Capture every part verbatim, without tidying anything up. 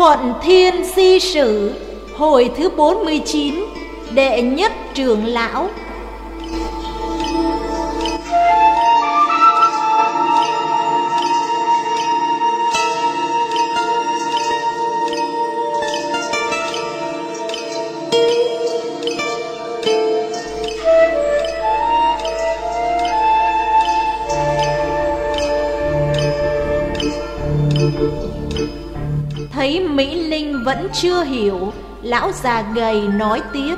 Thuận Thiên Si Sử, hồi thứ bốn mươi chín, đệ nhất trưởng lão. Thấy Mỹ Linh vẫn chưa hiểu, lão già gầy nói tiếp: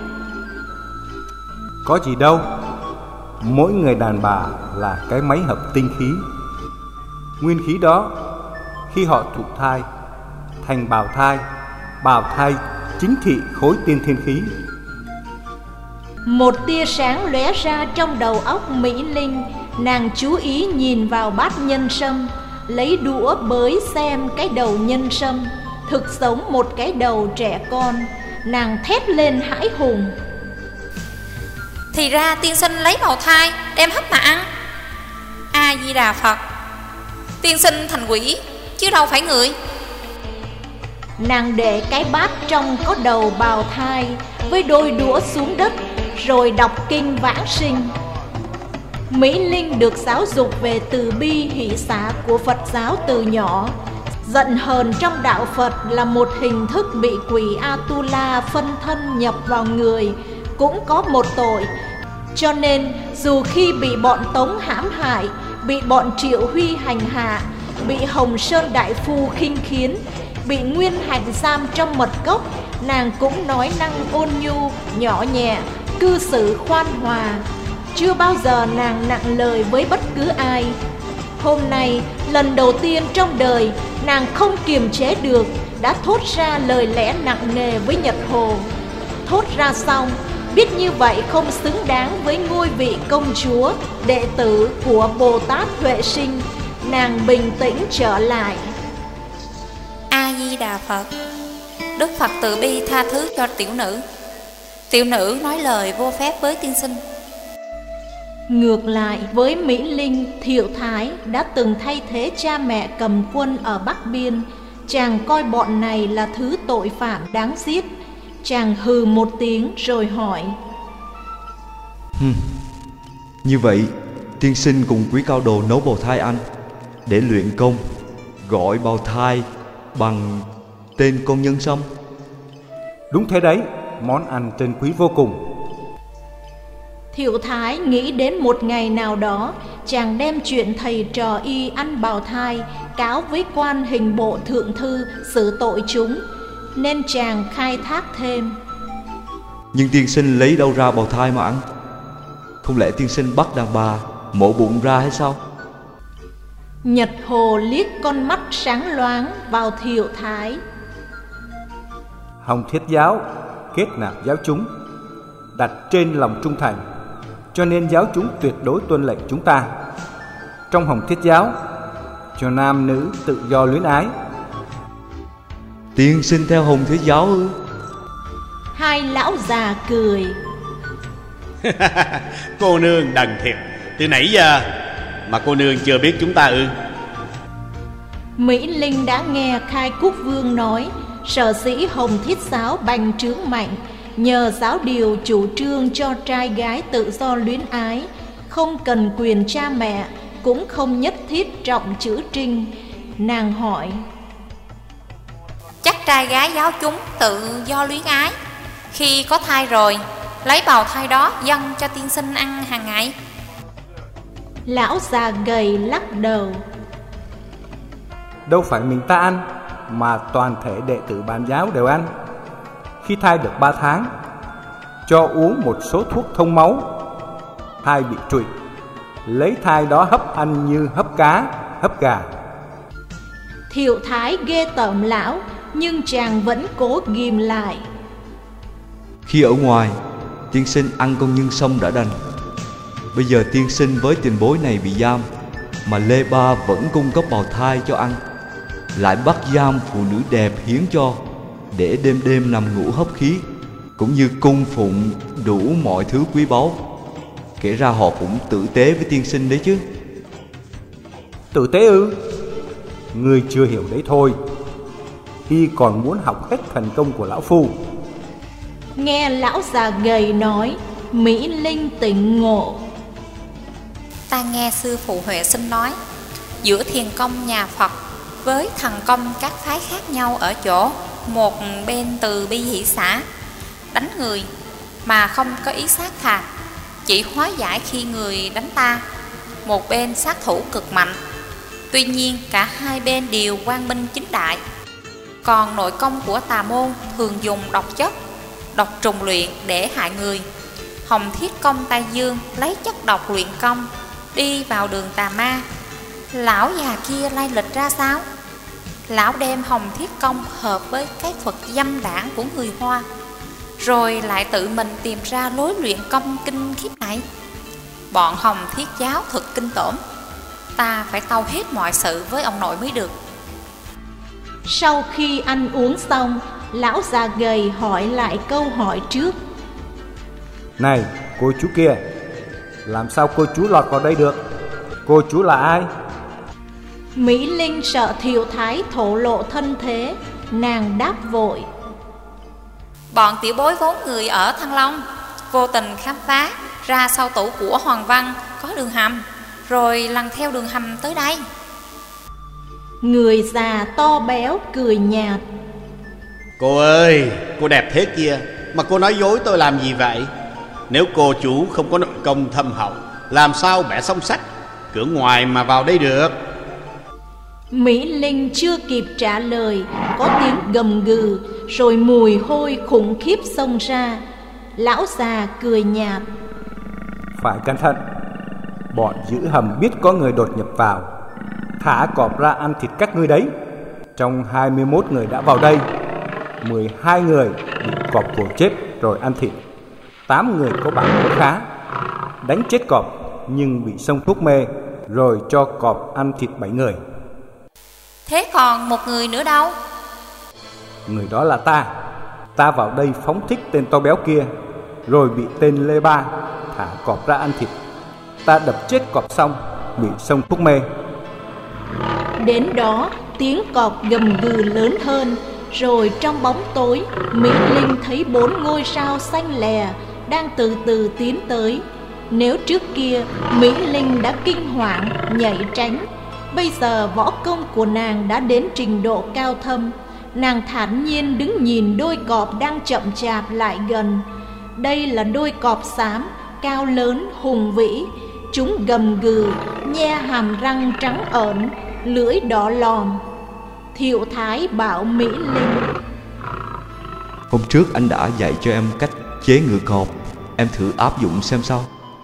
Có gì đâu, mỗi người đàn bà là cái máy hợp tinh khí. Nguyên khí đó khi họ thụ thai thành bào thai, bào thai chính thị khối tiên thiên khí. Một tia sáng lóe ra trong đầu óc Mỹ Linh. Nàng chú ý nhìn vào bát nhân sâm, lấy đũa bới xem cái đầu nhân sâm thực giống một cái đầu trẻ con. Nàng thét lên hãi hùng: Thì ra tiên sinh lấy bào thai đem hấp mà ăn. A Di Đà Phật, tiên sinh thành quỷ chứ đâu phải người. Nàng để cái bát trong có đầu bào thai với đôi đũa xuống đất, rồi đọc kinh vãng sinh. Mỹ Linh được giáo dục về từ bi hỷ xả của Phật giáo từ nhỏ. Giận hờn trong đạo Phật là một hình thức bị quỷ Atula phân thân nhập vào người, cũng có một tội. Cho nên dù khi bị bọn Tống hãm hại, bị bọn Triệu Huy hành hạ, bị Hồng Sơn Đại Phu khinh khiến, bị Nguyên Hành giam trong mật cốc, nàng cũng nói năng ôn nhu, nhỏ nhẹ, cư xử khoan hòa. Chưa bao giờ nàng nặng lời với bất cứ ai. Hôm nay, lần đầu tiên trong đời, nàng không kiềm chế được, đã thốt ra lời lẽ nặng nề với Nhật Hồ. Thốt ra xong, biết như vậy không xứng đáng với ngôi vị công chúa, đệ tử của Bồ Tát Huệ Sinh. Nàng bình tĩnh trở lại: A Di Đà Phật, Đức Phật từ bi tha thứ cho tiểu nữ. Tiểu nữ nói lời vô phép với tiên sinh. Ngược lại với Mỹ Linh, Thiệu Thái đã từng thay thế cha mẹ cầm quân ở Bắc Biên. Chàng coi bọn này là thứ tội phạm đáng giết. Chàng hừ một tiếng rồi hỏi: Hừm, như vậy tiên sinh cùng quý cao đồ nấu bào thai ăn để luyện công, gọi bào thai bằng tên con nhân sâm. Đúng thế đấy, món ăn trân quý vô cùng. Thiệu Thái nghĩ đến một ngày nào đó, chàng đem chuyện thầy trò y ăn bào thai cáo với quan hình bộ thượng thư xử tội chúng, nên chàng khai thác thêm: Nhưng tiên sinh lấy đâu ra bào thai mà ăn? Không lẽ tiên sinh bắt đàn bà mổ bụng ra hay sao? Nhật Hồ liếc con mắt sáng loáng vào Thiệu Thái: Hồng Thiết giáo kết nạp giáo chúng, đặt trên lòng trung thành, cho nên giáo chúng tuyệt đối tuân lệnh chúng ta. Trong Hồng Thiết giáo cho nam nữ tự do luyến ái. Tiên sinh theo Hồng Thiết giáo ư? Hai lão già cười: Cô nương đần thiệt, từ nãy giờ mà cô nương chưa biết chúng ta ư? Mỹ Linh đã nghe Khai Quốc Vương nói sở dĩ Hồng Thiết giáo bành trướng mạnh nhờ giáo điều chủ trương cho trai gái tự do luyến ái, không cần quyền cha mẹ, cũng không nhất thiết trọng chữ trinh. Nàng hỏi: Chắc trai gái giáo chúng tự do luyến ái, khi có thai rồi lấy bào thai đó dâng cho tiên sinh ăn hàng ngày. Lão già gầy lắc đầu: Đâu phải mình ta ăn, mà toàn thể đệ tử Bàn giáo đều ăn. Khi thai được ba tháng, cho uống một số thuốc thông máu. Thai bị trụy, lấy thai đó hấp ăn như hấp cá, hấp gà. Thiệu Thái ghê tởm lão, nhưng chàng vẫn cố ghìm lại: Khi ở ngoài, tiên sinh ăn con nhân sâm đã đành. Bây giờ tiên sinh với tiền bối này bị giam, mà Lê Ba vẫn cung cấp bào thai cho ăn, lại bắt giam phụ nữ đẹp hiến cho, để đêm đêm nằm ngủ hấp khí, cũng như cung phụng đủ mọi thứ quý báu. Kể ra họ cũng tử tế với tiên sinh đấy chứ. Tử tế ư? Ngươi chưa hiểu đấy thôi. y còn muốn học hết thần công của lão phu. Nghe lão già gầy nói, Mỹ Linh tỉnh ngộ. Ta nghe sư phụ Huệ Sinh nói, giữa thiền công nhà Phật với thần công các phái khác nhau ở chỗ một bên từ bi hỷ xã, đánh người mà không có ý sát phạt, chỉ hóa giải khi người đánh ta. Một bên sát thủ cực mạnh, tuy nhiên cả hai bên đều quang minh chính đại. Còn nội công của tà môn thường dùng độc chất, độc trùng luyện để hại người. Hồng Thiết Công Tây Dương lấy chất độc luyện công, đi vào đường tà ma. Lão già kia lai lịch ra sao? Lão đem Hồng Thiết Công hợp với cái Phật dâm đảng của người Hoa, rồi lại tự mình tìm ra lối luyện công kinh khiếp này. Bọn Hồng Thiết giáo thật kinh tởm. Ta phải tâu hết mọi sự với ông nội mới được. Sau khi ăn uống xong, lão già gầy hỏi lại câu hỏi trước. Này cô chú kia, làm sao cô chú lọt vào đây được? Cô chú là ai? Mỹ Linh sợ Thiệu Thái thổ lộ thân thế, nàng đáp vội. Bọn tiểu bối vốn người ở Thăng Long, vô tình khám phá ra sau tủ của Hoàng Văn có đường hầm, rồi lần theo đường hầm tới đây. Người già to béo cười nhạt. Cô ơi, cô đẹp thế kia mà cô nói dối tôi làm gì vậy? Nếu cô chủ không có nội công thâm hậu, làm sao bẻ song sắt cửa ngoài mà vào đây được? Mỹ Linh chưa kịp trả lời, có tiếng gầm gừ, rồi mùi hôi khủng khiếp xông ra. Lão già cười nhạt. Phải cẩn thận, bọn giữ hầm biết có người đột nhập vào, thả cọp ra ăn thịt các ngươi đấy. Trong hai mươi mốt người đã vào đây, mười hai người bị cọp cổ chết rồi ăn thịt. Tám người có bản lĩnh khá, đánh chết cọp nhưng bị xông thuốc mê, rồi cho cọp ăn thịt bảy người. Thế còn một người nữa đâu? Người đó là ta. Ta vào đây phóng thích tên to béo kia, rồi bị tên Lê Ba thả cọp ra ăn thịt. Ta đập chết cọp xong bị xông thuốc mê. Đến đó tiếng cọp gầm gừ lớn hơn, rồi trong bóng tối Mỹ Linh thấy bốn ngôi sao xanh lè đang từ từ tiến tới. Nếu trước kia Mỹ Linh đã kinh hoàng nhảy tránh, bây giờ võ công của nàng đã đến trình độ cao thâm. Nàng thản nhiên đứng nhìn đôi cọp đang chậm chạp lại gần. Đây là đôi cọp xám, cao lớn, hùng vĩ. Chúng gầm gừ, nhe hàm răng trắng ởn, lưỡi đỏ lòm. Thiệu Thái bảo Mỹ Linh: Hôm trước anh đã dạy cho em cách chế ngựa cọp, em thử áp dụng xem sao.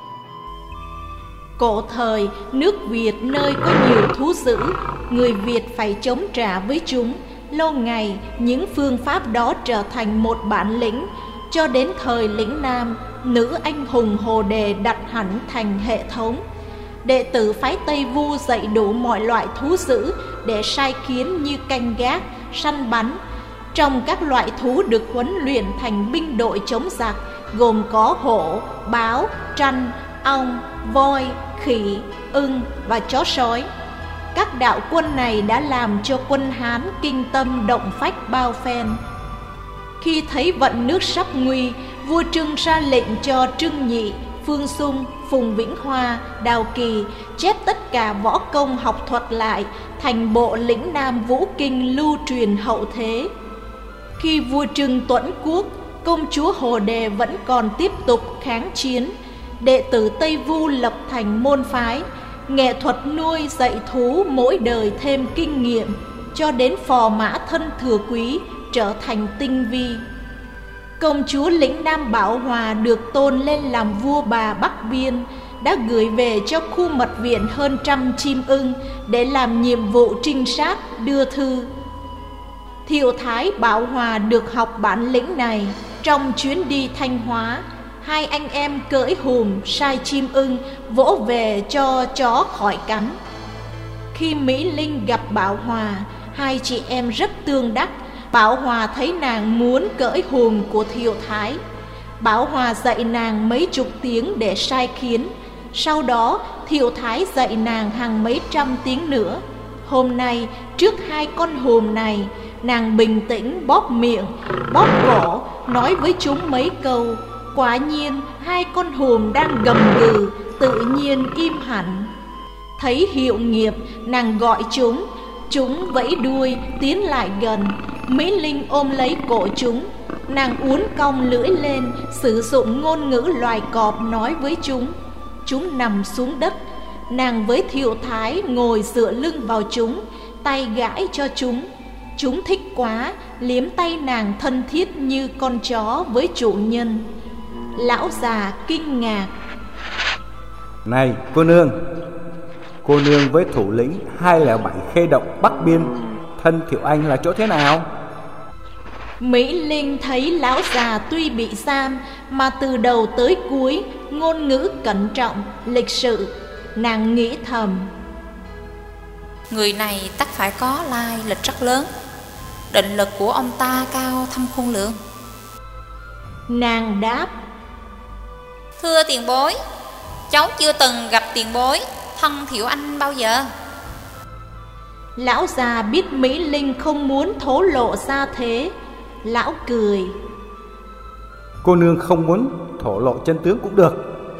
Cổ thời, nước Việt nơi có nhiều thú dữ, người Việt phải chống trả với chúng. Lâu ngày, những phương pháp đó trở thành một bản lĩnh. Cho đến thời lĩnh Nam, nữ anh hùng Hồ Đề đặt hẳn thành hệ thống. Đệ tử phái Tây Vu dạy đủ mọi loại thú dữ để sai khiến như canh gác, săn bắn. Trong các loại thú được huấn luyện thành binh đội chống giặc, gồm có hổ, báo, trăn, ong, voi, khỉ, ưng và chó sói. Các đạo quân này đã làm cho quân Hán kinh tâm động phách bao phen. Khi thấy vận nước sắp nguy, vua Trưng ra lệnh cho Trưng Nhị, Phương Sung, Phùng Vĩnh Hoa, Đào Kỳ chép tất cả võ công học thuật lại thành bộ Lĩnh Nam Vũ Kinh lưu truyền hậu thế. Khi vua Trưng tuẫn quốc, công chúa Hồ Đề vẫn còn tiếp tục kháng chiến. Đệ tử Tây Vu lập thành môn phái. Nghệ thuật nuôi dạy thú mỗi đời thêm kinh nghiệm, cho đến phò mã thân thừa quý trở thành tinh vi. Công chúa Lĩnh Nam Bảo Hòa được tôn lên làm vua bà Bắc Biên, đã gửi về cho khu mật viện hơn trăm chim ưng để làm nhiệm vụ trinh sát đưa thư. Thiệu Thái Bảo Hòa được học bản lĩnh này trong chuyến đi Thanh Hóa. Hai anh em cưỡi hùm sai chim ưng vỗ về cho chó khỏi cắn. Khi Mỹ Linh gặp Bảo Hòa, hai chị em rất tương đắc. Bảo Hòa thấy nàng muốn cưỡi hùm của Thiệu Thái. Bảo Hòa dạy nàng mấy chục tiếng để sai khiến. Sau đó Thiệu Thái dạy nàng hàng mấy trăm tiếng nữa. Hôm nay trước hai con hùm này, Nàng bình tĩnh bóp miệng, bóp cổ, nói với chúng mấy câu. Quả nhiên hai con hùm đang gầm gừ, tự nhiên im hẳn. Thấy hiệu nghiệp, nàng gọi chúng. Chúng vẫy đuôi tiến lại gần. Mỹ Linh ôm lấy cổ chúng. Nàng uốn cong lưỡi lên, sử dụng ngôn ngữ loài cọp nói với chúng. Chúng nằm xuống đất. Nàng với Thiệu Thái ngồi dựa lưng vào chúng, tay gãi cho chúng. Chúng thích quá, liếm tay nàng thân thiết như con chó với chủ nhân. Lão già kinh ngạc. Này cô nương, cô nương với thủ lĩnh hai không bảy Khê Động Bắc Biên, thân Thiệu Anh là chỗ thế nào? Mỹ Linh thấy lão già tuy bị giam mà từ đầu tới cuối ngôn ngữ cẩn trọng, lịch sự. Nàng nghĩ thầm, người này tất phải có lai lịch rất lớn. Định lực của ông ta cao thâm khôn lường. Nàng đáp, thưa tiền bối, cháu chưa từng gặp tiền bối thân Thiệu Anh bao giờ. Lão già biết Mỹ Linh không muốn thổ lộ ra thế. Lão cười, cô nương không muốn thổ lộ chân tướng cũng được.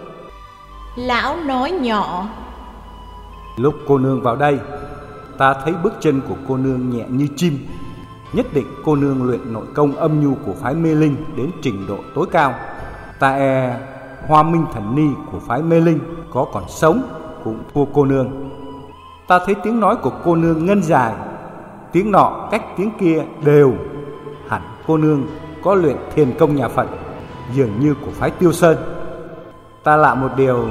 Lão nói nhỏ, lúc cô nương vào đây, ta thấy bước chân của cô nương nhẹ như chim. Nhất định cô nương luyện nội công âm nhu của phái Mê Linh đến trình độ tối cao. Ta e Hoa Minh Thần Ni của phái Mê Linh có còn sống cũng thua cô nương. Ta thấy tiếng nói của cô nương ngân dài, tiếng nọ cách tiếng kia đều. Hẳn cô nương có luyện thiền công nhà Phật, dường như của phái Tiêu Sơn. Ta lạ một điều.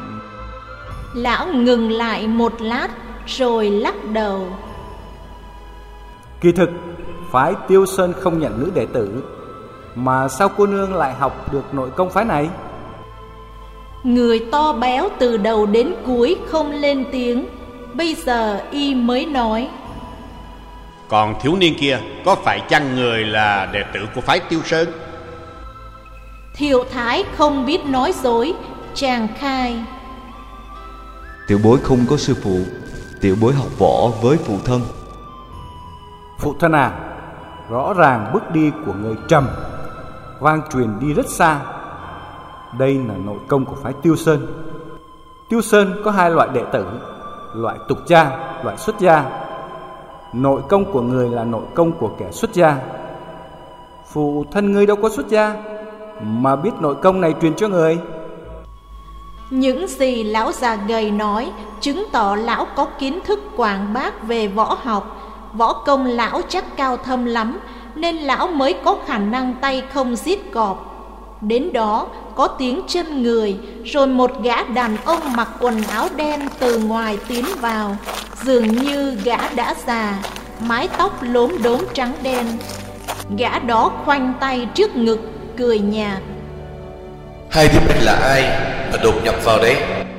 Lão ngừng lại một lát rồi lắc đầu. Kỳ thực phái Tiêu Sơn không nhận nữ đệ tử, mà sao cô nương lại học được nội công phái này? Người to béo từ đầu đến cuối không lên tiếng. Bây giờ y mới nói, còn thiếu niên kia có phải chăng người là đệ tử của phái Tiêu Sơn? Thiệu Thái không biết nói dối, chàng khai, tiểu bối không có sư phụ, tiểu bối học võ với phụ thân. Phụ thân à, rõ ràng bước đi của người trầm, vang truyền đi rất xa. Đây là nội công của phái Tiêu Sơn. Tiêu Sơn có hai loại đệ tử, loại tục gia, loại xuất gia. Nội công của người là nội công của kẻ xuất gia. Phụ thân ngươi đâu có xuất gia mà biết nội công này truyền cho người. Những gì lão già gầy nói chứng tỏ lão có kiến thức quảng bác về võ học. Võ công lão chắc cao thâm lắm, nên lão mới có khả năng tay không giết cọp. Đến đó có tiếng chân người, rồi một gã đàn ông mặc quần áo đen từ ngoài tiến vào. Dường như gã đã già, mái tóc lốm đốm trắng đen. Gã đó khoanh tay trước ngực, cười nhạt. Hai đứa mình là ai mà đột nhập vào đấy?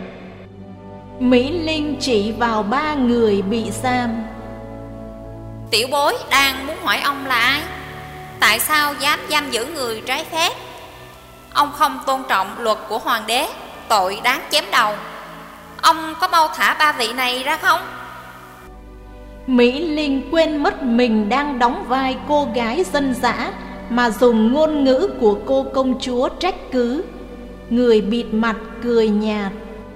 Mỹ Linh chỉ vào ba người bị giam. Tiểu bối đang muốn hỏi ông là ai? Tại sao dám giam giữ người trái phép? Ông không tôn trọng luật của hoàng đế, tội đáng chém đầu. Ông có mau thả ba vị này ra không? Mỹ Linh quên mất mình đang đóng vai cô gái dân dã, mà dùng ngôn ngữ của cô công chúa trách cứ. Người bịt mặt cười nhạt.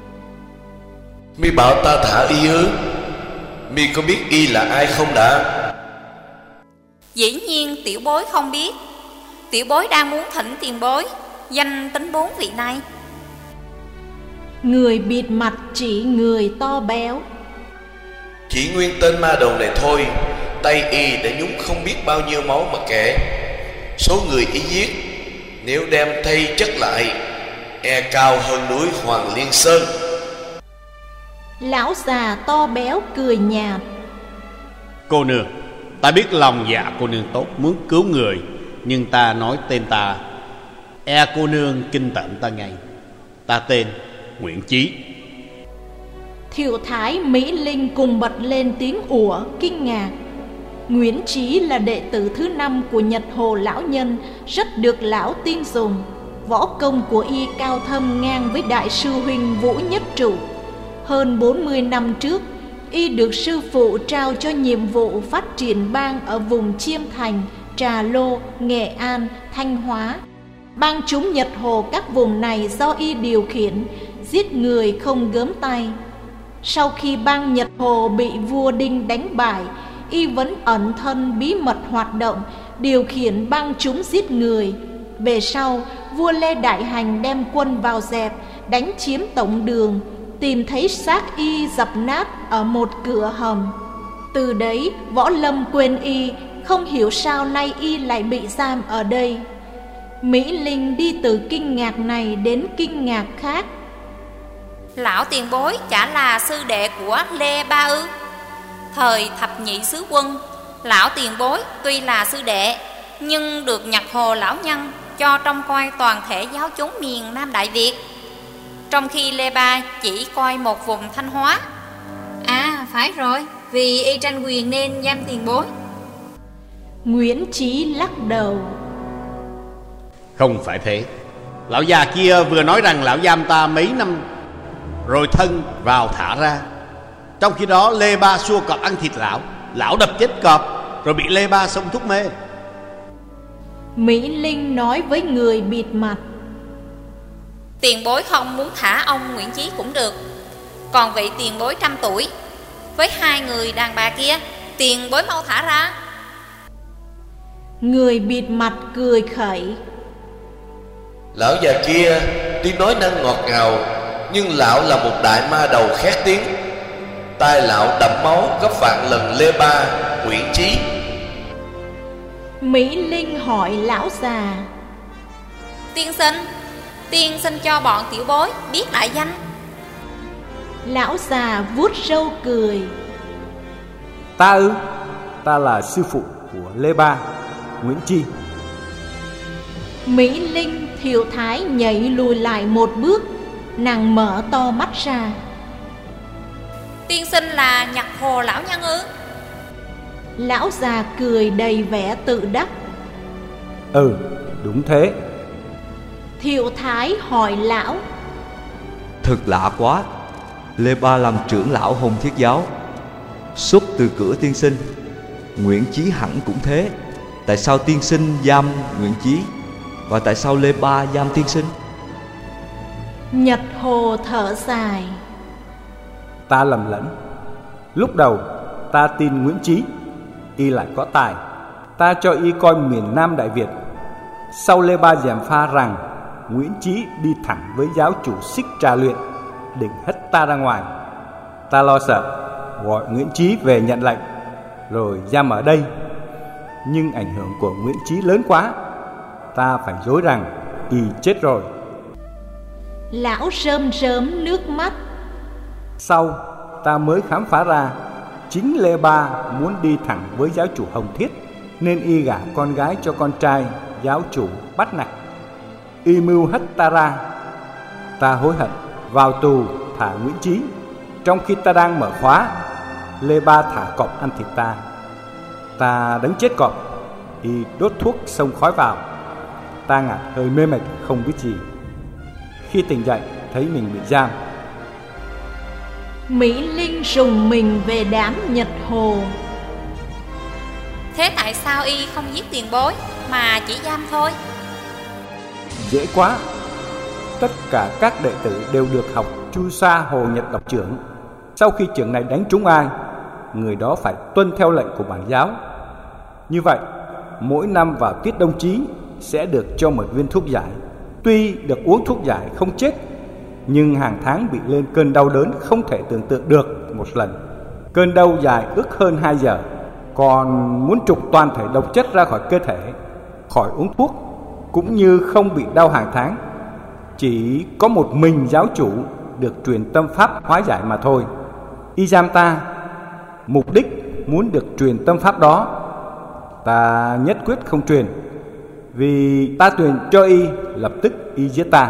Mi bảo ta thả y ư? Mi có biết y là ai không đã? Dĩ nhiên tiểu bối không biết. Tiểu bối đang muốn thỉnh tiền bối danh tính bốn vị này. Người bịt mặt chỉ người to béo. Chỉ nguyên tên ma đầu này thôi. Tay y đã nhúng không biết bao nhiêu máu mà kể. Số người y giết, nếu đem thay chất lại, e cao hơn núi Hoàng Liên Sơn. Lão già to béo cười nhạt. Cô nương, ta biết lòng dạ cô nương tốt, muốn cứu người, nhưng ta nói tên ta, e cô nương kinh tởm ta ngay. Ta tên Nguyễn Chí. Thiệu Thái, Mỹ Linh cùng bật lên tiếng ủa kinh ngạc. Nguyễn Chí là đệ tử thứ năm của Nhật Hồ lão nhân, rất được lão tin dùng. Võ công của y cao thâm ngang với đại sư huynh Vũ Nhất Trụ. Hơn bốn mươi năm trước, y được sư phụ trao cho nhiệm vụ phát triển bang ở vùng Chiêm Thành, Trà Lô, Nghệ An, Thanh Hóa. Bang chúng Nhật Hồ các vùng này do y điều khiển, giết người không gớm tay. Sau khi bang Nhật Hồ bị vua Đinh đánh bại, y vẫn ẩn thân bí mật hoạt động, điều khiển bang chúng giết người. Về sau, vua Lê Đại Hành đem quân vào dẹp, đánh chiếm tổng đường, tìm thấy xác y dập nát ở một cửa hầm. Từ đấy, Võ Lâm quên y, không hiểu sao nay y lại bị giam ở đây. Mỹ Linh đi từ kinh ngạc này đến kinh ngạc khác. Lão tiền bối chả là sư đệ của Lê Ba ư? Thời thập nhị sứ quân, lão tiền bối tuy là sư đệ, nhưng được Nhật Hồ lão nhân cho trông coi toàn thể giáo chúng miền Nam Đại Việt, trong khi Lê Ba chỉ coi một vùng Thanh Hóa. À phải rồi, vì y tranh quyền nên giam tiền bối. Nguyễn Chí lắc đầu. Không phải thế. Lão già kia vừa nói rằng lão giam ta mấy năm rồi thân vào thả ra. Trong khi đó Lê Ba xua cọp ăn thịt lão, lão đập chết cọp rồi bị Lê Ba xông thuốc mê. Mỹ Linh nói với người bịt mặt. Tiền bối không muốn thả ông Nguyễn Chí cũng được. Còn vị tiền bối trăm tuổi với hai người đàn bà kia, tiền bối mau thả ra. Người bịt mặt cười khẩy. Lão già kia tuy nói năng ngọt ngào, nhưng lão là một đại ma đầu khét tiếng. Tai lão đẫm máu gấp vạn lần Lê Ba, Nguyễn Chí. Mỹ Linh hỏi lão già. Tiên sinh, tiên sinh cho bọn tiểu bối biết đại danh. Lão già vuốt râu cười. Ta ư? Ta là sư phụ của Lê Ba, Nguyễn Chi. Mỹ Linh Thiệu Thái nhảy lùi lại một bước, nàng mở to mắt ra. Tiên sinh là Nhật Hồ lão nhân ư? Lão già cười đầy vẻ tự đắc. Ừ, đúng thế. Thiệu Thái hỏi lão. Thật lạ quá, Lê Ba làm trưởng lão Hồng Thiết Giáo, xuất từ cửa tiên sinh. Nguyễn Chí hẳn cũng thế. Tại sao tiên sinh giam Nguyễn Chí, và tại sao Lê Ba giam tiên sinh? Nhật Hồ thở dài. Ta lầm lẫn. Lúc đầu ta tin Nguyễn Chí, y lại có tài, ta cho y coi miền Nam Đại Việt. Sau Lê Ba gièm pha rằng Nguyễn Chí đi thẳng với giáo chủ Xích Trà Luyện, định hất ta ra ngoài. Ta lo sợ, gọi Nguyễn Chí về nhận lệnh, rồi giam ở đây. Nhưng ảnh hưởng của Nguyễn Chí lớn quá, ta phải dối rằng y chết rồi. Lão rơm rớm nước mắt. Sau ta mới khám phá ra chính Lê Ba muốn đi thẳng với giáo chủ Hồng Thiết, nên y gả con gái cho con trai giáo chủ Bát Nặc. Y mưu hất ta ra. Ta hối hận, vào tù thả Nguyễn Chí. Trong khi ta đang mở khóa, Lê Ba thả cọp ăn thịt ta. Ta đánh chết cọp, y đốt thuốc xông khói vào. Ta ngạt hơi mê mệt không biết gì. Khi tỉnh dậy thấy mình bị giam. Mỹ Linh rùng mình về đám Nhật Hồ. Thế tại sao y không giết tiền bối mà chỉ giam thôi? Dễ quá. Tất cả các đệ tử đều được học Chu Sa Hồ Nhật Độc trưởng. Sau khi trưởng này đánh trúng ai, người đó phải tuân theo lệnh của bản giáo. Như vậy, mỗi năm vào tiết đông chí sẽ được cho một viên thuốc giải. Tuy được uống thuốc giải không chết, nhưng hàng tháng bị lên cơn đau đớn không thể tưởng tượng được một lần. Cơn đau dài ước hơn hai giờ, còn muốn trục toàn thể độc chất ra khỏi cơ thể, khỏi uống thuốc, cũng như không bị đau hàng tháng. Chỉ có một mình giáo chủ được truyền tâm pháp hóa giải mà thôi. Y giam ta, mục đích muốn được truyền tâm pháp đó. Ta nhất quyết không truyền, vì ta truyền cho y, lập tức y giết ta.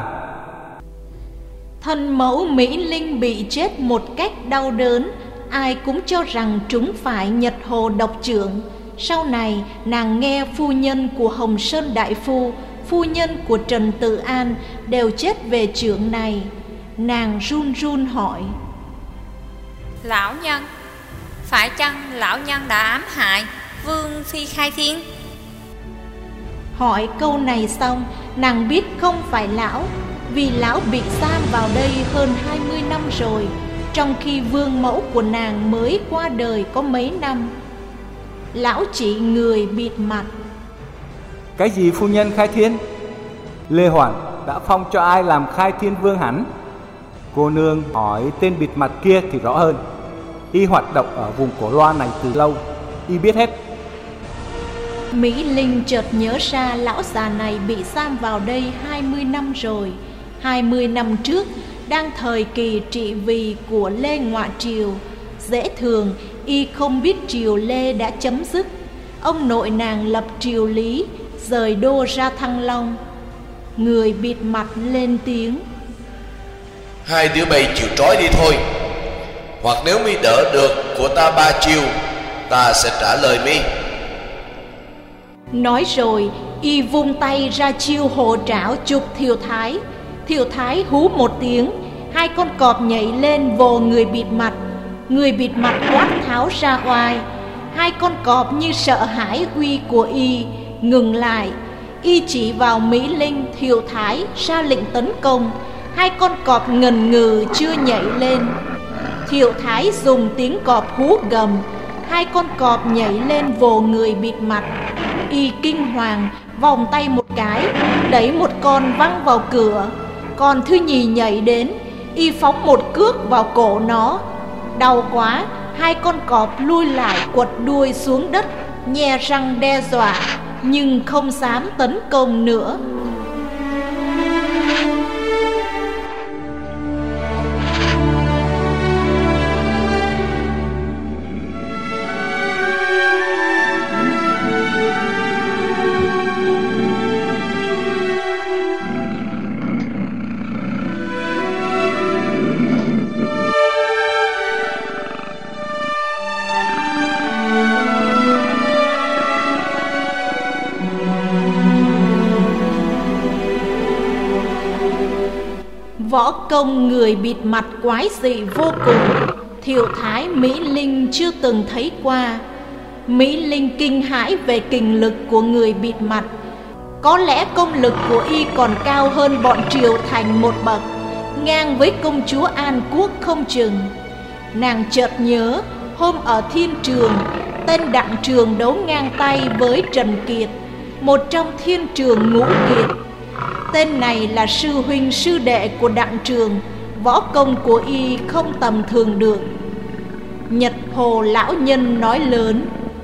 Thân mẫu Mỹ Linh bị chết một cách đau đớn, ai cũng cho rằng trúng phải Nhật Hồ độc trưởng. Sau này nàng nghe phu nhân của Hồng Sơn Đại Phu, phu nhân của Trần Tự An đều chết về trưởng này. Nàng run run hỏi. Lão nhân, phải chăng lão nhân đã ám hại Vương Phi Khai Thiên? Hỏi câu này xong, nàng biết không phải lão, vì lão bị giam vào đây hơn hai mươi năm rồi, trong khi vương mẫu của nàng mới qua đời có mấy năm. Lão chỉ người bịt mặt. Cái gì phu nhân Khai Thiên? Lê Hoàn đã phong cho ai làm Khai Thiên Vương hẳn? Cô nương hỏi tên bịt mặt kia thì rõ hơn. Y hoạt động ở vùng Cổ Loa này từ lâu, y biết hết. Mỹ Linh chợt nhớ ra lão già này bị giam vào đây hai mươi năm rồi. Hai mươi năm trước, đang thời kỳ trị vì của Lê Ngoại Triều. Dễ thường, y không biết triều Lê đã chấm dứt. Ông nội nàng lập triều Lý, rời đô ra Thăng Long. Người bịt mặt lên tiếng. Hai đứa bay chịu trói đi thôi, hoặc nếu mi đỡ được của ta ba chiêu, ta sẽ trả lời mi. Nói rồi, y vung tay ra chiêu hộ trảo chụp Thiều Thái. Thiều Thái hú một tiếng, hai con cọp nhảy lên vồ người bịt mặt. Người bịt mặt quát tháo ra oai. Hai con cọp như sợ hãi uy của y, ngừng lại. Y chỉ vào Mỹ Linh, Thiều Thái ra lệnh tấn công. Hai con cọp ngần ngừ chưa nhảy lên. Thiệu Thái dùng tiếng cọp hú gầm. Hai con cọp nhảy lên vồ người bịt mặt. Y kinh hoàng vòng tay một cái, đẩy một con văng vào cửa. Con thứ nhì nhảy đến, y phóng một cước vào cổ nó. Đau quá, hai con cọp lui lại quật đuôi xuống đất, nhe răng đe dọa, nhưng không dám tấn công nữa. Võ công người bịt mặt quái dị vô cùng, Thiệu Thái Mỹ Linh chưa từng thấy qua. Mỹ Linh kinh hãi về kình lực của người bịt mặt. Có lẽ công lực của y còn cao hơn bọn Triều Thành một bậc, ngang với công chúa An Quốc không chừng. Nàng chợt nhớ hôm ở Thiên Trường, tên Đặng Trường đấu ngang tay với Trần Kiệt, một trong Thiên Trường ngũ kiệt. Tên này là sư huynh sư đệ của Đặng Trường, võ công của y không tầm thường được. Nhật Hồ lão nhân nói lớn.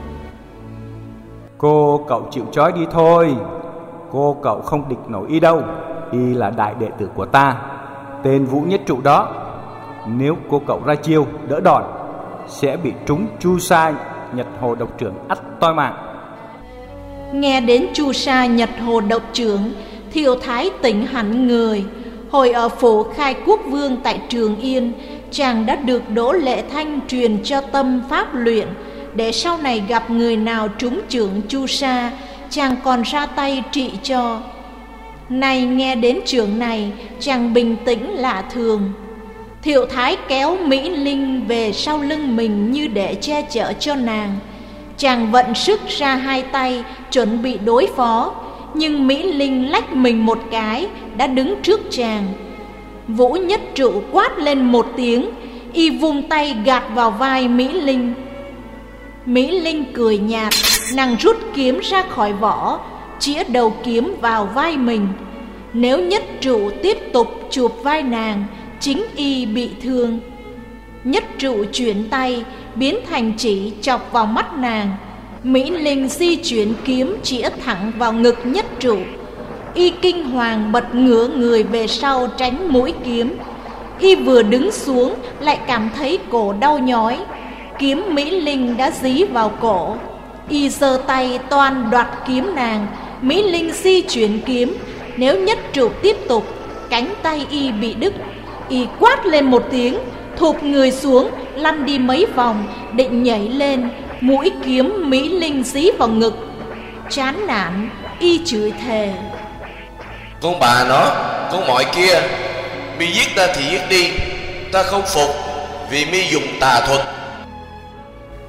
Cô cậu chịu trói đi thôi, cô cậu không địch nổi y đâu. Y là đại đệ tử của ta, tên Vũ Nhất Trụ đó. Nếu cô cậu ra chiêu đỡ đòn, sẽ bị trúng chu sa Nhật Hồ độc trưởng ắt toi mạng. Nghe đến chu sa Nhật Hồ độc trưởng, Thiệu Thái tỉnh hẳn người. Hồi ở phủ Khai Quốc Vương tại Trường Yên, chàng đã được Đỗ Lệ Thanh truyền cho tâm pháp luyện, để sau này gặp người nào trúng chưởng chu sa, chàng còn ra tay trị cho. Nay nghe đến trường này, chàng bình tĩnh lạ thường. Thiệu Thái kéo Mỹ Linh về sau lưng mình như để che chở cho nàng. Chàng vận sức ra hai tay, chuẩn bị đối phó, nhưng Mỹ Linh lách mình một cái, đã đứng trước chàng. Vũ Nhất Trụ quát lên một tiếng, y vung tay gạt vào vai Mỹ Linh. Mỹ Linh cười nhạt, nàng rút kiếm ra khỏi vỏ, chĩa đầu kiếm vào vai mình. Nếu Nhất Trụ tiếp tục chụp vai nàng, chính y bị thương. Nhất Trụ chuyển tay, biến thành chỉ chọc vào mắt nàng. Mỹ Linh di chuyển kiếm chĩa thẳng vào ngực Nhất Trụ. Y kinh hoàng bật ngửa người về sau tránh mũi kiếm. Y vừa đứng xuống lại cảm thấy cổ đau nhói. Kiếm Mỹ Linh đã dí vào cổ. Y giơ tay toan đoạt kiếm nàng. Mỹ Linh di chuyển kiếm. Nếu Nhất Trụ tiếp tục, cánh tay y bị đứt. Y quát lên một tiếng, thụp người xuống, lăn đi mấy vòng, định nhảy lên. Mũi kiếm Mỹ Linh dí vào ngực. Chán nản, y chửi thề. Con bà nó, con mọi kia, mi giết ta thì giết đi, ta không phục, vì mi dùng tà thuật.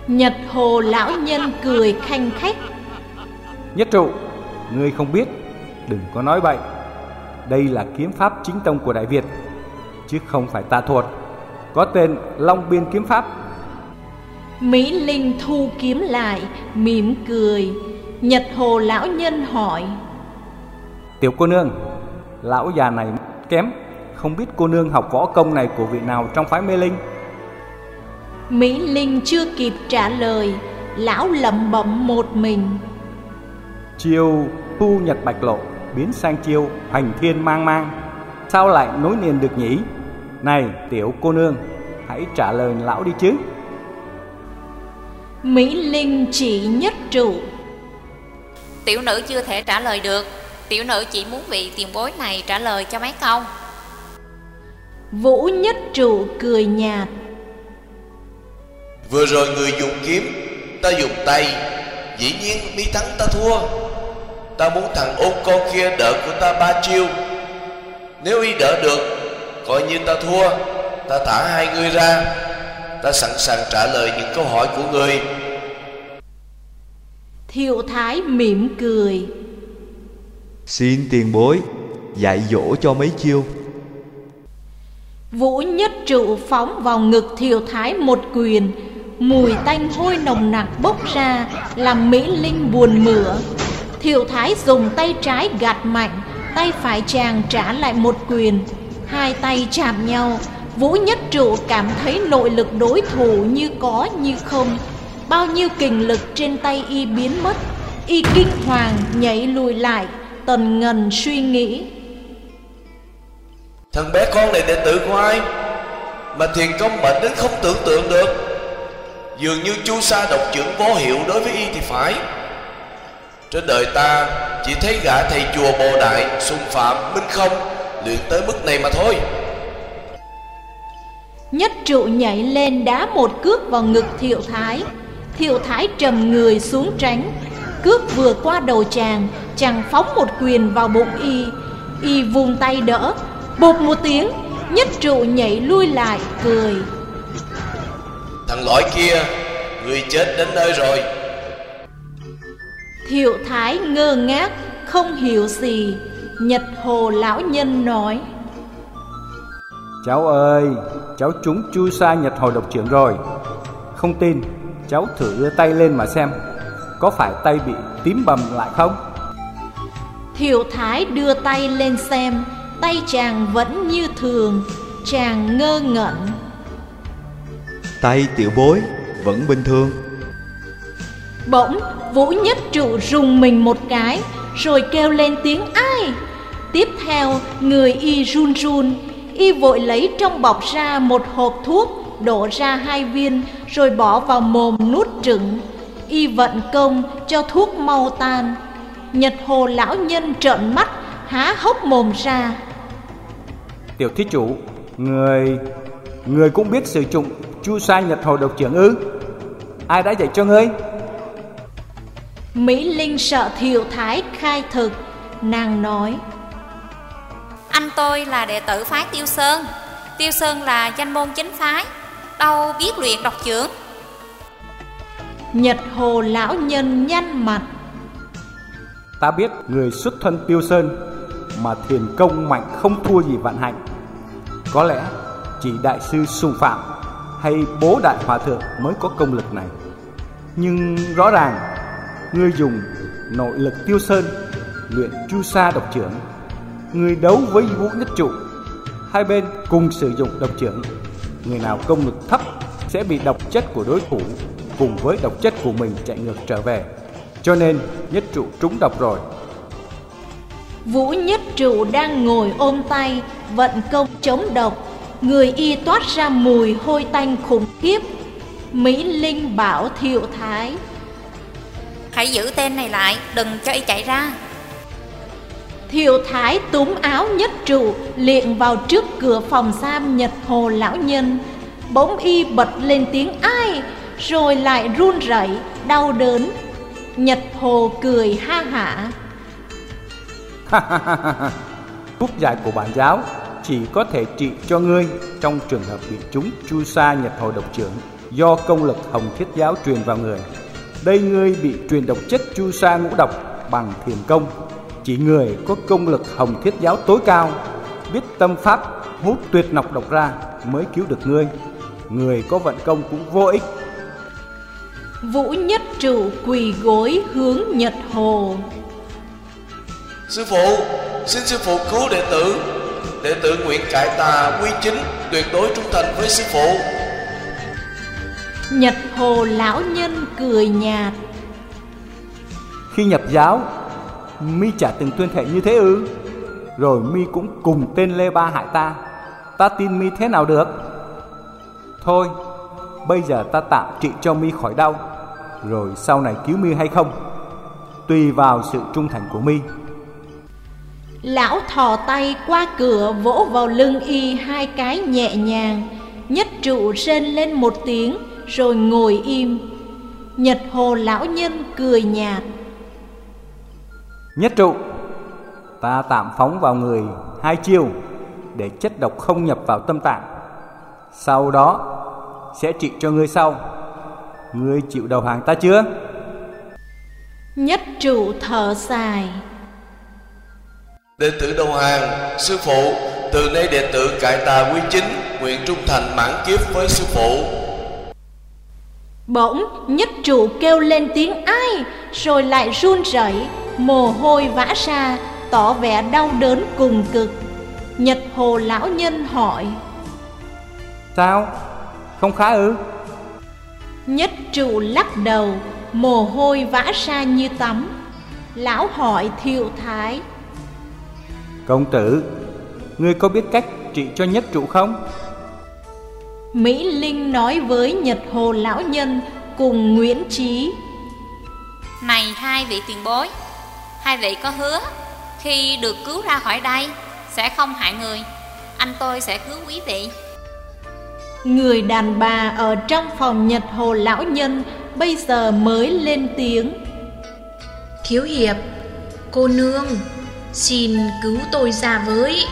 Nhật Hồ lão nhân cười khanh khách. Nhất trụ, ngươi không biết, đừng có nói bậy. Đây là kiếm pháp chính tông của Đại Việt, chứ không phải tà thuật, có tên Long Biên kiếm pháp. Mỹ Linh thu kiếm lại, mỉm cười. Nhật Hồ lão nhân hỏi: Tiểu cô nương, lão già này kém, không biết cô nương học võ công này của vị nào trong phái Mê Linh? Mỹ Linh chưa kịp trả lời, lão lẩm bẩm một mình: Chiêu thu nhật bạch lộ biến sang chiêu hoành thiên mang mang, sao lại nối liền được nhỉ? Này tiểu cô nương, hãy trả lời lão đi chứ. Mỹ Linh chỉ Nhất Trụ. Tiểu nữ chưa thể trả lời được. Tiểu nữ chỉ muốn vị tiền bối này trả lời cho mấy câu. Vũ Nhất Trụ cười nhạt: Vừa rồi người dùng kiếm, ta dùng tay, dĩ nhiên mi thắng ta thua. Ta muốn thằng ôn con kia đỡ của ta ba chiêu. Nếu y đỡ được, coi như ta thua. Ta thả hai người ra. Ta sẵn sàng trả lời những câu hỏi của người. Thiệu Thái mỉm cười: Xin tiền bối dạy dỗ cho mấy chiêu. Vũ Nhất Trụ phóng vào ngực Thiệu Thái một quyền. Mùi tanh hôi nồng nặc bốc ra, làm Mỹ Linh buồn mửa. Thiệu Thái dùng tay trái gạt mạnh, tay phải chàng trả lại một quyền. Hai tay chạm nhau, Vũ Nhất Trụ cảm thấy nội lực đối thủ như có như không. Bao nhiêu kình lực trên tay y biến mất. Y kinh hoàng nhảy lùi lại, tần ngần suy nghĩ: Thằng bé con này đệ tử của ai mà thiền công mạnh đến không tưởng tượng được? Dường như chu sa độc trưởng vô hiệu đối với y thì phải. Trên đời ta chỉ thấy gã thầy chùa Bồ Đại, Xung Phạm, Minh Không luyện tới mức này mà thôi. Nhất Trụ nhảy lên đá một cước vào ngực Thiệu Thái. Thiệu Thái trầm người xuống tránh. Cước vừa qua đầu chàng, chàng phóng một quyền vào bụng y. Y vùng tay đỡ, bụp một tiếng, Nhất Trụ nhảy lui lại, cười: Thằng lõi kia, người chết đến nơi rồi. Thiệu Thái ngơ ngác, không hiểu gì. Nhật Hồ lão nhân nói: Cháu ơi, cháu trúng chu sa Nhật Hồ độc trưởng rồi. Không tin, cháu thử đưa tay lên mà xem, có phải tay bị tím bầm lại không? Thiệu Thái đưa tay lên xem, tay chàng vẫn như thường. Chàng ngơ ngẩn: Tay tiểu bối vẫn bình thường. Bỗng Vũ Nhất Trụ rùng mình một cái, rồi kêu lên tiếng ai. Tiếp theo người y run run. Y vội lấy trong bọc ra một hộp thuốc, đổ ra hai viên, rồi bỏ vào mồm nuốt chửng. Y vận công cho thuốc mau tan. Nhật Hồ lão nhân trợn mắt, há hốc mồm ra: Tiểu thí chủ, người người cũng biết sử dụng chu sa Nhật Hồ độc trưởng ư? Ai đã dạy cho ngươi? Mỹ Linh sợ Thiệu Thái khai thực, nàng nói: Anh tôi là đệ tử phái Tiêu Sơn. Tiêu Sơn là danh môn chính phái, đâu biết luyện độc trưởng. Nhật Hồ lão nhân nhăn mặt: Ta biết người xuất thân Tiêu Sơn, mà thiền công mạnh không thua gì Vạn Hạnh. Có lẽ chỉ đại sư Xung Phạm hay bố đại hòa thượng mới có công lực này. Nhưng rõ ràng ngươi dùng nội lực Tiêu Sơn luyện chu sa độc trưởng. Ngươi đấu với Vũ Nhất Trụ, hai bên cùng sử dụng độc trưởng. Người nào công lực thấp sẽ bị độc chất của đối thủ cùng với độc chất của mình chạy ngược trở về. Cho nên Nhất Trụ trúng độc rồi. Vũ Nhất Trụ đang ngồi ôm tay vận công chống độc. Người y toát ra mùi hôi tanh khủng khiếp. Mỹ Linh bảo Thiệu Thái: Hãy giữ tên này lại, đừng cho y chạy ra. Thiệu Thái túm áo Nhất Trụ liệng vào trước cửa phòng giam Nhật Hồ lão nhân. Bỗng y bật lên tiếng ai, rồi lại run rẩy đau đớn. Nhật Hồ cười ha hả: Thuốc giải của bản giáo chỉ có thể trị cho ngươi trong trường hợp bị trúng chu sa Nhật Hồ độc trưởng. do công lực Hồng Thiết Giáo truyền vào người. Đây ngươi bị truyền độc chất chu sa ngũ độc bằng thiền công. Chỉ người có công lực Hồng Thiết Giáo tối cao, biết tâm pháp hút tuyệt nọc độc ra mới cứu được ngươi. Người có vận công cũng vô ích. Vũ Nhất Trụ quỳ gối hướng Nhật Hồ. Sư phụ, xin sư phụ cứu đệ tử. Đệ tử nguyện cải tà quy chính, tuyệt đối trung thành với sư phụ. Nhật Hồ lão nhân cười nhạt. Khi nhập giáo, mi chả từng tuyên thệ như thế ư? Rồi mi cũng cùng tên Lê Ba hại ta, ta tin mi thế nào được? Thôi, bây giờ ta tạm trị cho mi khỏi đau, rồi sau này cứu mi hay không, tùy vào sự trung thành của mi. Lão thò tay qua cửa vỗ vào lưng y hai cái nhẹ nhàng. Nhất Trụ rên lên một tiếng rồi ngồi im. Nhật Hồ lão nhân cười nhạt. Nhất Trụ, ta tạm phóng vào người hai chiêu để chất độc không nhập vào tâm tạng. Sau đó sẽ trị cho ngươi sau. Ngươi chịu đầu hàng ta chưa? Nhất Trụ thở dài. Đệ tử đầu hàng. Sư phụ, từ nay đệ tử cải tà quy chính, nguyện trung thành mãn kiếp với sư phụ. Bỗng Nhất Trụ kêu lên tiếng ai, rồi lại run rẩy, mồ hôi vã ra, tỏ vẻ đau đớn cùng cực. Nhật Hồ lão nhân hỏi: Sao? Không khá ư? Nhất Trụ lắc đầu, mồ hôi vã ra như tắm. Lão hỏi Thiệu Thái: Công tử, ngươi có biết cách trị cho Nhất Trụ không? Mỹ Linh nói với Nhật Hồ lão nhân cùng Nguyễn Trí: Này hai vị tiền bối, hai vị có hứa khi được cứu ra khỏi đây sẽ không hại người, anh tôi sẽ cứu quý vị. Người đàn bà ở trong phòng Nhật Hồ lão nhân bây giờ mới lên tiếng: Thiếu hiệp, cô nương, xin cứu tôi ra với.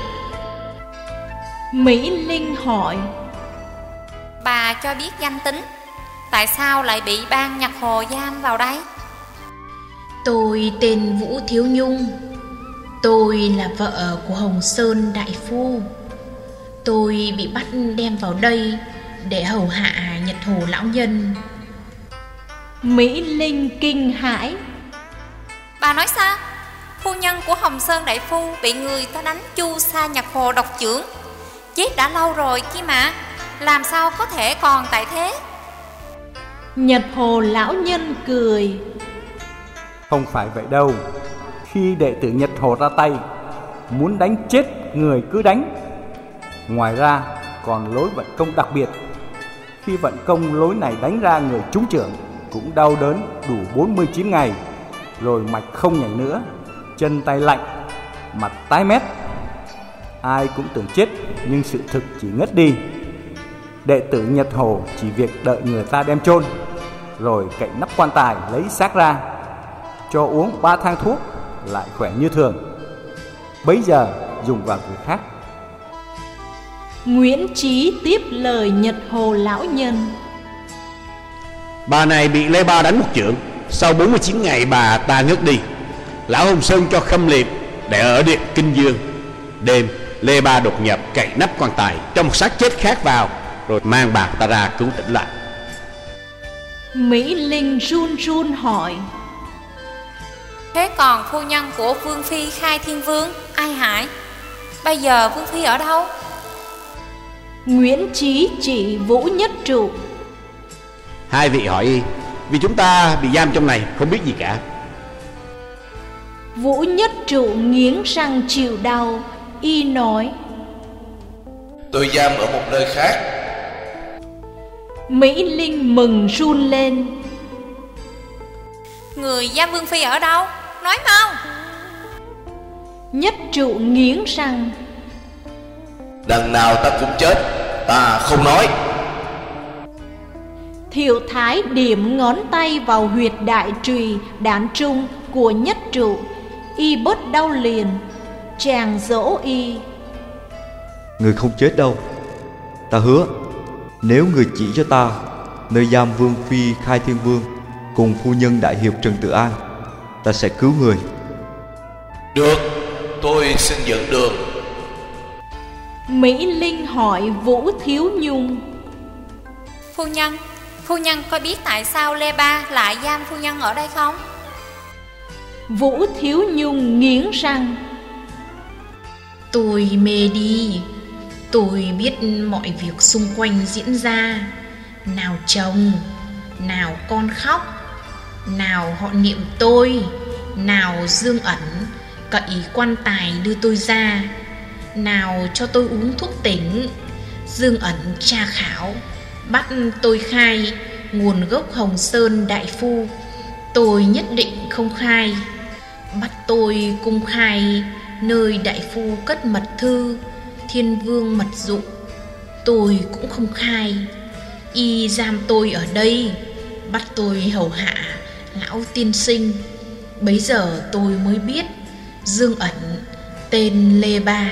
Mỹ Linh hỏi: Bà cho biết danh tính, tại sao lại bị ban Nhật Hồ giam vào đây? Tôi tên Vũ Thiếu Nhung. Tôi là vợ của Hồng Sơn đại phu. Tôi bị bắt đem vào đây để hầu hạ Nhật Hồ lão nhân. Mỹ Linh kinh hãi: Bà nói sao? Phu nhân của Hồng Sơn đại phu bị người ta đánh chu sa Nhật Hồ độc chưởng, chết đã lâu rồi kia mà, làm sao có thể còn tại thế? Nhật Hồ lão nhân cười: Không phải vậy đâu. Khi đệ tử Nhật Hồ ra tay, muốn đánh chết người cứ đánh. Ngoài ra còn lối vận công đặc biệt. Khi vận công lối này đánh ra người trúng chưởng cũng đau đớn đủ bốn mươi chín ngày, rồi mạch không nhảy nữa, chân tay lạnh, mặt tái mét. Ai cũng tưởng chết, nhưng sự thực chỉ ngất đi. Đệ tử Nhật Hồ chỉ việc đợi người ta đem chôn, rồi cậy nắp quan tài lấy xác ra, cho uống ba thang thuốc lại khỏe như thường. Bấy giờ dùng vào người khác. Nguyễn Trí tiếp lời Nhật Hồ lão nhân: Bà này bị Lê Ba đánh một chưởng, sau bốn mươi chín ngày bà ta ngất đi. Lão Hồng Sơn cho khâm liệm để ở điện Kinh Dương. Đêm Lê Ba đột nhập cậy nắp quan tài, cho một xác chết khác vào, rồi mang bà ta ra cứu tỉnh lại. Mỹ Linh run run hỏi: Thế còn phu nhân của Vương Phi Khai Thiên Vương ai hại? Bây giờ Vương Phi ở đâu? Nguyễn Trí chỉ Vũ Nhất Trụ: Hai vị hỏi y, vì chúng ta bị giam trong này không biết gì cả. Vũ Nhất Trụ nghiến răng chịu đau. Y nói: Tôi giam ở một nơi khác. Mỹ Linh mừng run lên: Người giam Vương Phi ở đâu? Nói mau. Nhất Trụ nghiến răng: Đằng nào ta cũng chết, ta không nói. Thiệu Thái điểm ngón tay vào huyệt đại trùy đán trung của Nhất Trụ. Y bớt đau liền. Chàng dỗ y: Người không chết đâu. Ta hứa, nếu người chỉ cho ta nơi giam Vương Phi Khai Thiên Vương cùng phu nhân Đại Hiệp Trần Tự An. Ta sẽ cứu người. Được, tôi xin dẫn đường. Mỹ Linh hỏi Vũ Thiếu Nhung: Phu nhân, phu nhân có biết tại sao Lê Ba lại giam phu nhân ở đây không? Vũ Thiếu Nhung nghiến răng: Tôi mê đi. Tôi biết mọi việc xung quanh diễn ra. Nào chồng, nào con khóc, nào họ niệm tôi, nào Dương Ẩn cậy quan tài đưa tôi ra, nào cho tôi uống thuốc tỉnh. Dương Ẩn tra khảo, bắt tôi khai nguồn gốc Hồng Sơn Đại Phu. Tôi nhất định không khai. Bắt tôi cung khai nơi Đại Phu cất mật thư Thiên Vương mật dụ. Tôi cũng không khai. Y giam tôi ở đây, bắt tôi hầu hạ lão tiên sinh. Bấy giờ tôi mới biết Dương Ẩn tên Lê Ba.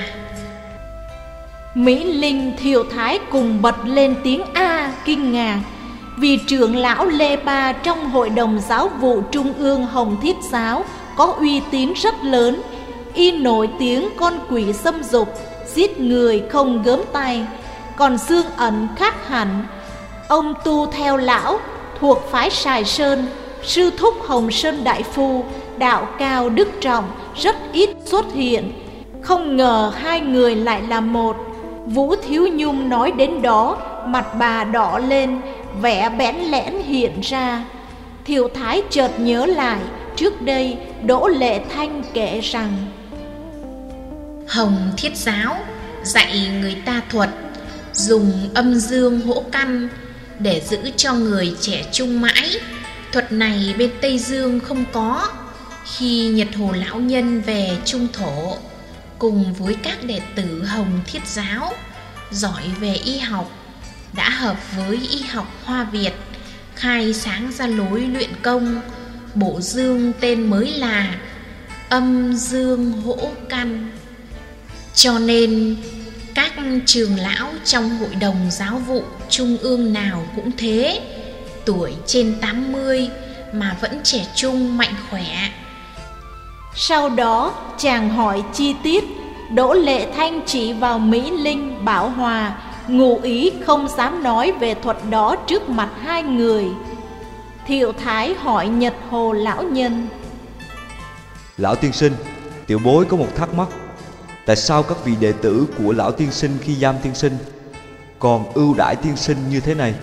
Mỹ Linh, Thiệu Thái cùng bật lên tiếng a kinh ngạc, vì trưởng lão Lê Ba trong Hội đồng Giáo vụ Trung ương Hồng Thiết Giáo có uy tín rất lớn. Y nổi tiếng con quỷ xâm dục, giết người không gớm tay. Còn Dương Ẩn khác hẳn. Ông tu theo lão, thuộc phái Sài Sơn, sư thúc Hồng Sơn Đại Phu, đạo cao đức trọng, rất ít xuất hiện. Không ngờ hai người lại là một. Vũ Thiếu Nhung nói đến đó, mặt bà đỏ lên, vẻ bẽn lẽn hiện ra. Thiệu Thái chợt nhớ lại, trước đây Đỗ Lệ Thanh kể rằng Hồng Thiết Giáo dạy người ta thuật dùng âm dương hỗ căn để giữ cho người trẻ trung mãi. Thuật này bên Tây Dương không có. Khi Nhật Hồ Lão Nhân về Trung Thổ cùng với các đệ tử Hồng Thiết Giáo giỏi về y học, đã hợp với y học Hoa Việt, khai sáng ra lối luyện công. Bộ dương tên mới là âm dương hỗ căn. Cho nên các trường lão trong Hội đồng Giáo vụ Trung ương nào cũng thế, tuổi trên tám mươi mà vẫn trẻ trung mạnh khỏe. Sau đó chàng hỏi chi tiết. Đỗ Lệ Thanh chỉ vào Mỹ Linh, Bảo Hòa, ngụ ý không dám nói về thuật đó trước mặt hai người. Thiệu Thái hỏi Nhật Hồ Lão Nhân: Lão tiên sinh, tiểu bối có một thắc mắc. Tại sao các vị đệ tử của lão tiên sinh khi giam tiên sinh còn ưu đãi tiên sinh như thế này?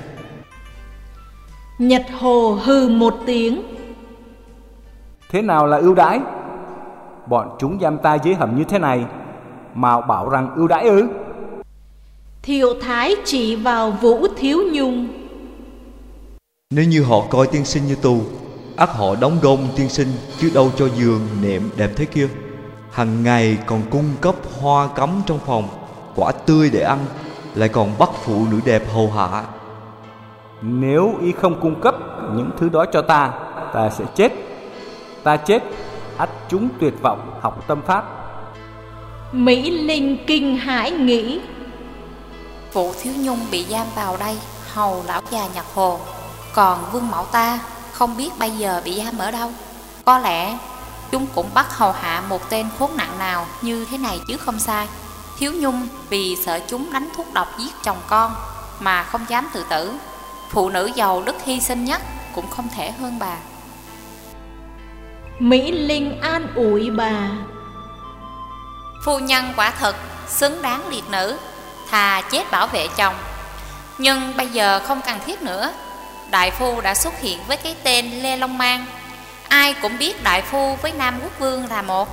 Nhật Hồ hừ một tiếng: Thế nào là ưu đãi? Bọn chúng giam ta dưới hầm như thế này mà bảo rằng ưu đãi ư? Thiệu Thái chỉ vào Vũ Thiếu Nhung: Nếu như họ coi tiên sinh như tù, ắt họ đóng gông tiên sinh chứ đâu cho giường nệm đẹp thế kia. Hằng ngày còn cung cấp hoa cắm trong phòng, quả tươi để ăn, lại còn bắt phụ nữ đẹp hầu hạ. Nếu y không cung cấp những thứ đó cho ta, ta sẽ chết. Ta chết, ắt chúng tuyệt vọng học tâm pháp. Mỹ Linh kinh hãi nghĩ: Vũ Thiếu Nhung bị giam vào đây hầu lão già Nhật Hồ, còn Vương Mẫu ta không biết bây giờ bị giam ở đâu. Có lẽ chúng cũng bắt hầu hạ một tên khốn nạn nào như thế này chứ không sai. Thiếu Nhung vì sợ chúng đánh thuốc độc giết chồng con mà không dám tự tử. Phụ nữ giàu đức hy sinh nhất cũng không thể hơn bà. Mỹ Linh an ủi bà: Phu nhân quả thật xứng đáng liệt nữ, thà chết bảo vệ chồng. Nhưng bây giờ không cần thiết nữa. Đại Phu đã xuất hiện với cái tên Lê Long Mang. Ai cũng biết Đại Phu với Nam Quốc Vương là một.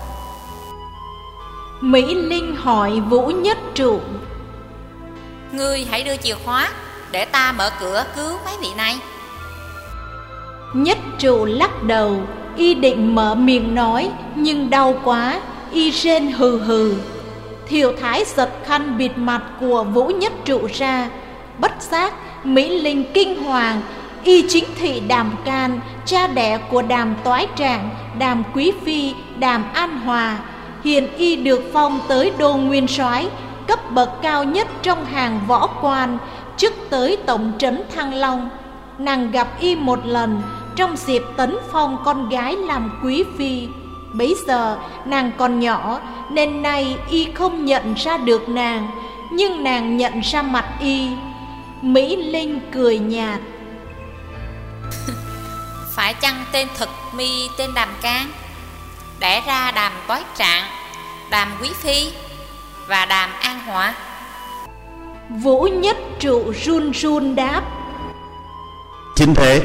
Mỹ Linh hỏi Vũ Nhất Trụ: Ngươi hãy đưa chìa khóa để ta mở cửa cứu mấy vị này. Nhất Trụ lắc đầu. Y định mở miệng nói, nhưng đau quá, y rên hừ hừ. Thiệu Thái giật khăn bịt mặt của Vũ Nhất Trụ ra. Bất giác Mỹ Linh kinh hoàng. Y chính thị Đàm Can, cha đẻ của Đàm Toái Trạng, Đàm Quý Phi, Đàm An Hòa. Hiện y được phong tới đô nguyên soái, cấp bậc cao nhất trong hàng võ quan, chức tới tổng trấn Thăng Long. nàng gặp y một lần trong dịp tấn phong con gái làm quý phi. Bấy giờ nàng còn nhỏ nên nay y không nhận ra được nàng, nhưng nàng nhận ra mặt y. Mỹ Linh cười nhạt: Phải chăng tên thực mi tên Đàm Can, đẻ ra Đàm Toái Trạng, Đàm Quý Phi và Đàm An Họa? Vũ Nhất Trụ run run đáp: Chính thế.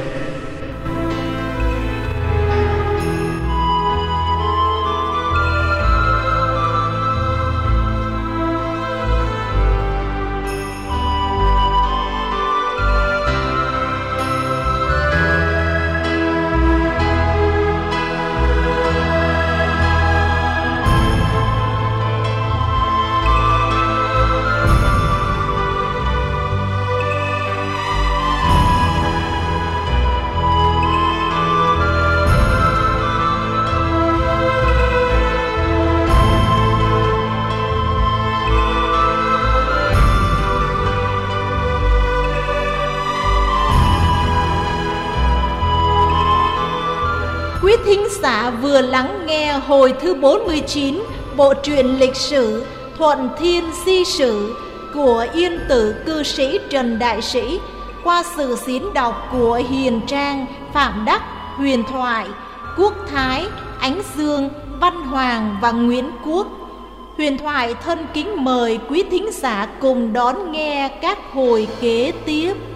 Quý thính giả vừa lắng nghe hồi thứ bốn mươi chín bộ truyện lịch sử Thuận Thiên Di Sử của Yên Tử cư sĩ Trần Đại Sĩ qua sự diễn đọc của Hiền Trang, Phạm Đắc, Huyền Thoại, Quốc Thái, Ánh Dương, Văn Hoàng và Nguyễn Quốc. Huyền Thoại thân kính mời quý thính giả cùng đón nghe các hồi kế tiếp.